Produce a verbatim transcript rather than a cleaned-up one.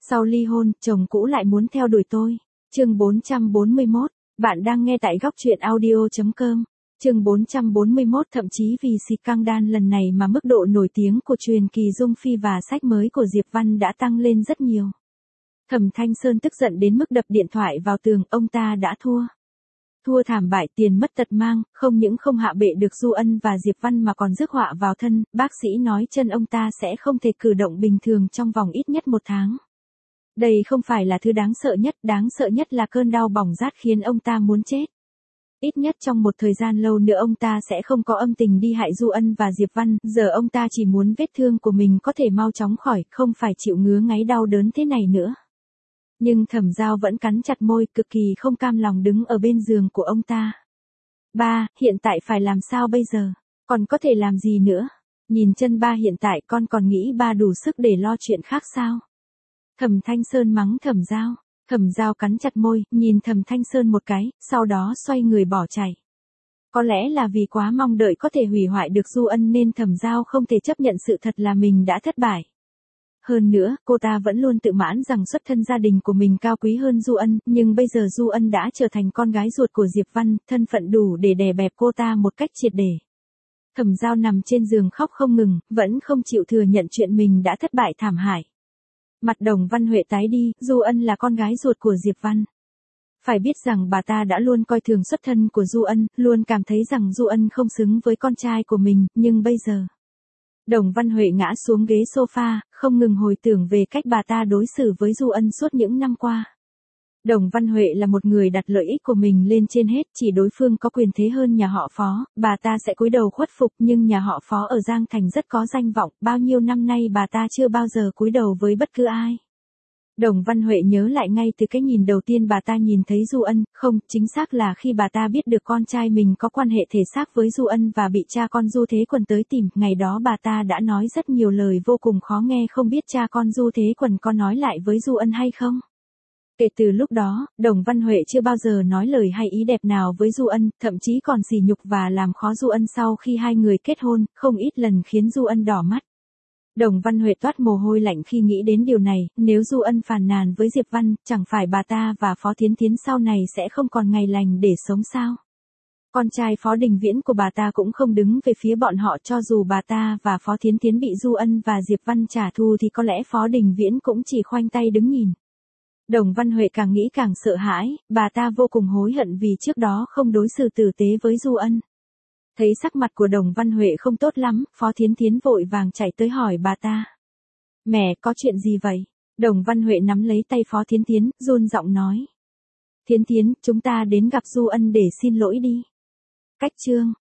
Sau ly hôn, chồng cũ lại muốn theo đuổi tôi. Chương bốn trăm bốn mươi mốt, bạn đang nghe tại góc truyện audio chấm com. Chương bốn trăm bốn mươi mốt, thậm chí vì scandal lần này mà mức độ nổi tiếng của truyền kỳ Dung Phi và sách mới của Diệp Văn đã tăng lên rất nhiều. Thẩm Thanh Sơn tức giận đến mức đập điện thoại vào tường, ông ta đã thua. Thua thảm bại, tiền mất tật mang, không những không hạ bệ được Du Ân và Diệp Văn mà còn rước họa vào thân, bác sĩ nói chân ông ta sẽ không thể cử động bình thường trong vòng ít nhất một tháng. Đây không phải là thứ đáng sợ nhất, đáng sợ nhất là cơn đau bỏng rát khiến ông ta muốn chết. Ít nhất trong một thời gian lâu nữa ông ta sẽ không có âm tình đi hại Du Ân và Diệp Văn, giờ ông ta chỉ muốn vết thương của mình có thể mau chóng khỏi, không phải chịu ngứa ngáy đau đớn thế này nữa. Nhưng Thẩm Giao vẫn cắn chặt môi, cực kỳ không cam lòng đứng ở bên giường của ông ta. Ba, hiện tại phải làm sao bây giờ? Còn có thể làm gì nữa? Nhìn chân ba hiện tại con còn nghĩ ba đủ sức để lo chuyện khác sao? Thẩm Thanh Sơn mắng Thẩm Giao. Thẩm Giao cắn chặt môi, nhìn Thẩm Thanh Sơn một cái, sau đó xoay người bỏ chạy. Có lẽ là vì quá mong đợi có thể hủy hoại được Du Ân nên Thẩm Giao không thể chấp nhận sự thật là mình đã thất bại. Hơn nữa, cô ta vẫn luôn tự mãn rằng xuất thân gia đình của mình cao quý hơn Du Ân, nhưng bây giờ Du Ân đã trở thành con gái ruột của Diệp Văn, thân phận đủ để đè bẹp cô ta một cách triệt để. Thẩm Giao nằm trên giường khóc không ngừng, vẫn không chịu thừa nhận chuyện mình đã thất bại thảm hại. Mặt Đồng Văn Huệ tái đi, Du Ân là con gái ruột của Diệp Văn. Phải biết rằng bà ta đã luôn coi thường xuất thân của Du Ân, luôn cảm thấy rằng Du Ân không xứng với con trai của mình, nhưng bây giờ... Đồng Văn Huệ ngã xuống ghế sofa, không ngừng hồi tưởng về cách bà ta đối xử với Du Ân suốt những năm qua. Đồng Văn Huệ là một người đặt lợi ích của mình lên trên hết, chỉ đối phương có quyền thế hơn nhà họ Phó, bà ta sẽ cúi đầu khuất phục, nhưng nhà họ Phó ở Giang Thành rất có danh vọng, bao nhiêu năm nay bà ta chưa bao giờ cúi đầu với bất cứ ai. Đồng Văn Huệ nhớ lại ngay từ cái nhìn đầu tiên bà ta nhìn thấy Du Ân, không, chính xác là khi bà ta biết được con trai mình có quan hệ thể xác với Du Ân và bị cha con Du Thế Quần tới tìm, ngày đó bà ta đã nói rất nhiều lời vô cùng khó nghe, không biết cha con Du Thế Quần có nói lại với Du Ân hay không. Kể từ lúc đó, Đồng Văn Huệ chưa bao giờ nói lời hay ý đẹp nào với Du Ân, thậm chí còn sỉ nhục và làm khó Du Ân sau khi hai người kết hôn, không ít lần khiến Du Ân đỏ mắt. Đồng Văn Huệ toát mồ hôi lạnh khi nghĩ đến điều này, nếu Du Ân phàn nàn với Diệp Văn, chẳng phải bà ta và Phó Thiến Thiến sau này sẽ không còn ngày lành để sống sao? Con trai Phó Đình Viễn của bà ta cũng không đứng về phía bọn họ, cho dù bà ta và Phó Thiến Thiến bị Du Ân và Diệp Văn trả thù thì có lẽ Phó Đình Viễn cũng chỉ khoanh tay đứng nhìn. Đồng Văn Huệ càng nghĩ càng sợ hãi, bà ta vô cùng hối hận vì trước đó không đối xử tử tế với Du Ân. Thấy sắc mặt của Đồng Văn Huệ không tốt lắm, Phó Thiến Thiến vội vàng chạy tới hỏi bà ta. Mẹ, có chuyện gì vậy? Đồng Văn Huệ nắm lấy tay Phó Thiến Thiến, run giọng nói. Thiến Thiến, chúng ta đến gặp Du Ân để xin lỗi đi. Cách chương.